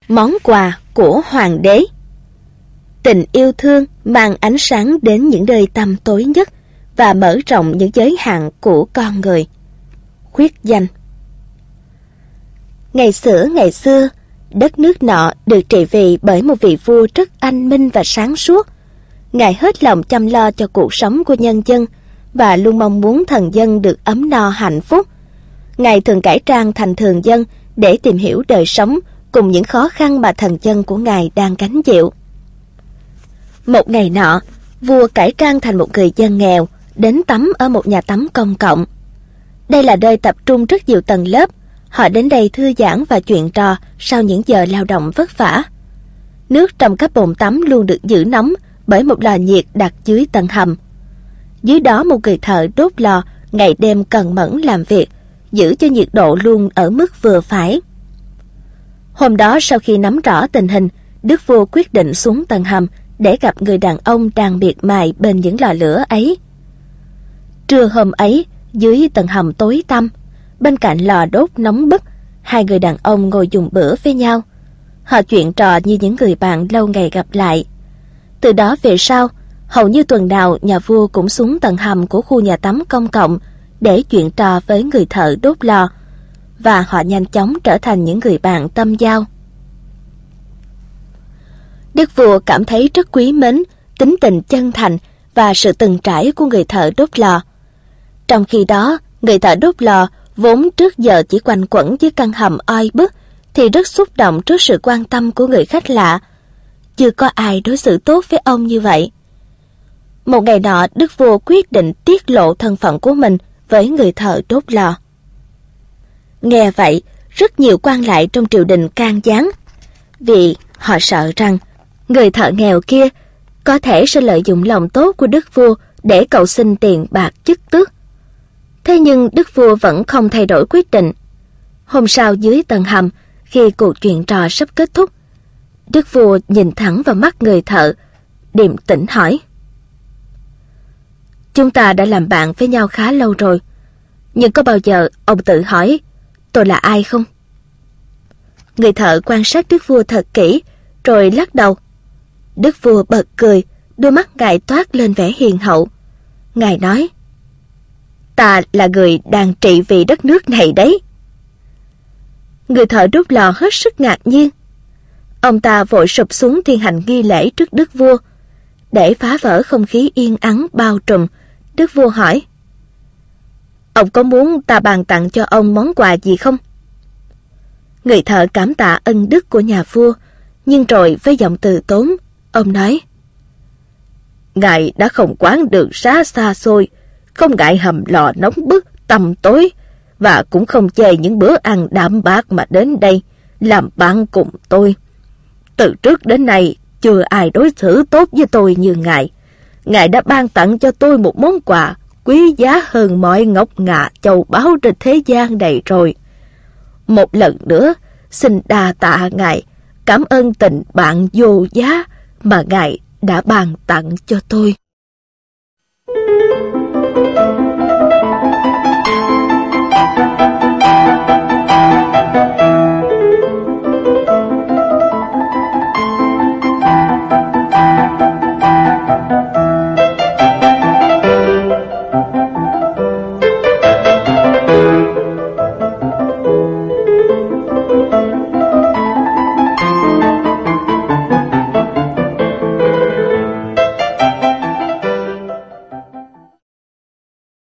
Món quà của hoàng đế. Tình yêu thương mang ánh sáng đến những nơi tăm tối nhất và mở rộng những giới hạn của con người. Khuyết danh. Ngày xưa, đất nước nọ được trị vì bởi một vị vua rất anh minh và sáng suốt. Ngài hết lòng chăm lo cho cuộc sống của nhân dân và luôn mong muốn thần dân được ấm no hạnh phúc. Ngài thường cải trang thành thường dân để tìm hiểu đời sống cùng những khó khăn mà thần dân của Ngài đang gánh chịu. Một ngày nọ, vua cải trang thành một người dân nghèo đến tắm ở một nhà tắm công cộng. Đây là nơi tập trung rất nhiều tầng lớp. Họ đến đây thư giãn và chuyện trò sau những giờ lao động vất vả. Nước trong các bồn tắm luôn được giữ nóng bởi một lò nhiệt đặt dưới tầng hầm. Dưới đó một người thợ đốt lò ngày đêm cần mẫn làm việc, giữ cho nhiệt độ luôn ở mức vừa phải. Hôm đó sau khi nắm rõ tình hình, đức vua quyết định xuống tầng hầm để gặp người đàn ông đang miệt mài bên những lò lửa ấy. Trưa hôm ấy, dưới tầng hầm tối tăm, bên cạnh lò đốt nóng bức, hai người đàn ông ngồi dùng bữa với nhau. Họ chuyện trò như những người bạn lâu ngày gặp lại. Từ đó về sau, hầu như tuần nào nhà vua cũng xuống tầng hầm của khu nhà tắm công cộng để chuyện trò với người thợ đốt lò, và họ nhanh chóng trở thành những người bạn tâm giao. Đức vua cảm thấy rất quý mến tính tình chân thành và sự từng trải của người thợ đốt lò. Trong khi đó, người thợ đốt lò vốn trước giờ chỉ quanh quẩn dưới căn hầm oi bức thì rất xúc động trước sự quan tâm của người khách lạ. Chưa có ai đối xử tốt với ông như vậy. Một ngày nọ, đức vua quyết định tiết lộ thân phận của mình với người thợ đốt lò. Nghe vậy, rất nhiều quan lại trong triều đình can gián, vì họ sợ rằng người thợ nghèo kia có thể sẽ lợi dụng lòng tốt của đức vua để cầu xin tiền bạc chức tước. Thế nhưng đức vua vẫn không thay đổi quyết định. Hôm sau dưới tầng hầm, khi cuộc chuyện trò sắp kết thúc, đức vua nhìn thẳng vào mắt người thợ, điềm tĩnh hỏi: "Chúng ta đã làm bạn với nhau khá lâu rồi, nhưng có bao giờ ông tự hỏi tôi là ai không?" Người thợ quan sát đức vua thật kỹ, rồi lắc đầu. Đức vua bật cười, đôi mắt ngài toát lên vẻ hiền hậu. Ngài nói: "Ta là người đang trị vì đất nước này đấy." Người thợ đốt lò hết sức ngạc nhiên. Ông ta vội sụp xuống thi hành nghi lễ trước đức vua. Để phá vỡ không khí yên ắng bao trùm, đức vua hỏi: "Ông có muốn ta ban tặng cho ông món quà gì không?" Người thợ cảm tạ ân đức của nhà vua, nhưng rồi với giọng từ tốn, ông nói: "Ngài đã không quán đường xá xa xôi, không ngại hầm lò nóng bức tăm tối, và cũng không chê những bữa ăn đạm bạc mà đến đây làm bạn cùng tôi. Từ trước đến nay chưa ai đối xử tốt với tôi như ngài. Ngài đã ban tặng cho tôi một món quà quý giá hơn mọi ngọc ngà châu báu trên thế gian này rồi. Một lần nữa xin đa tạ ngài, cảm ơn tình bạn vô giá mà ngài đã ban tặng cho tôi."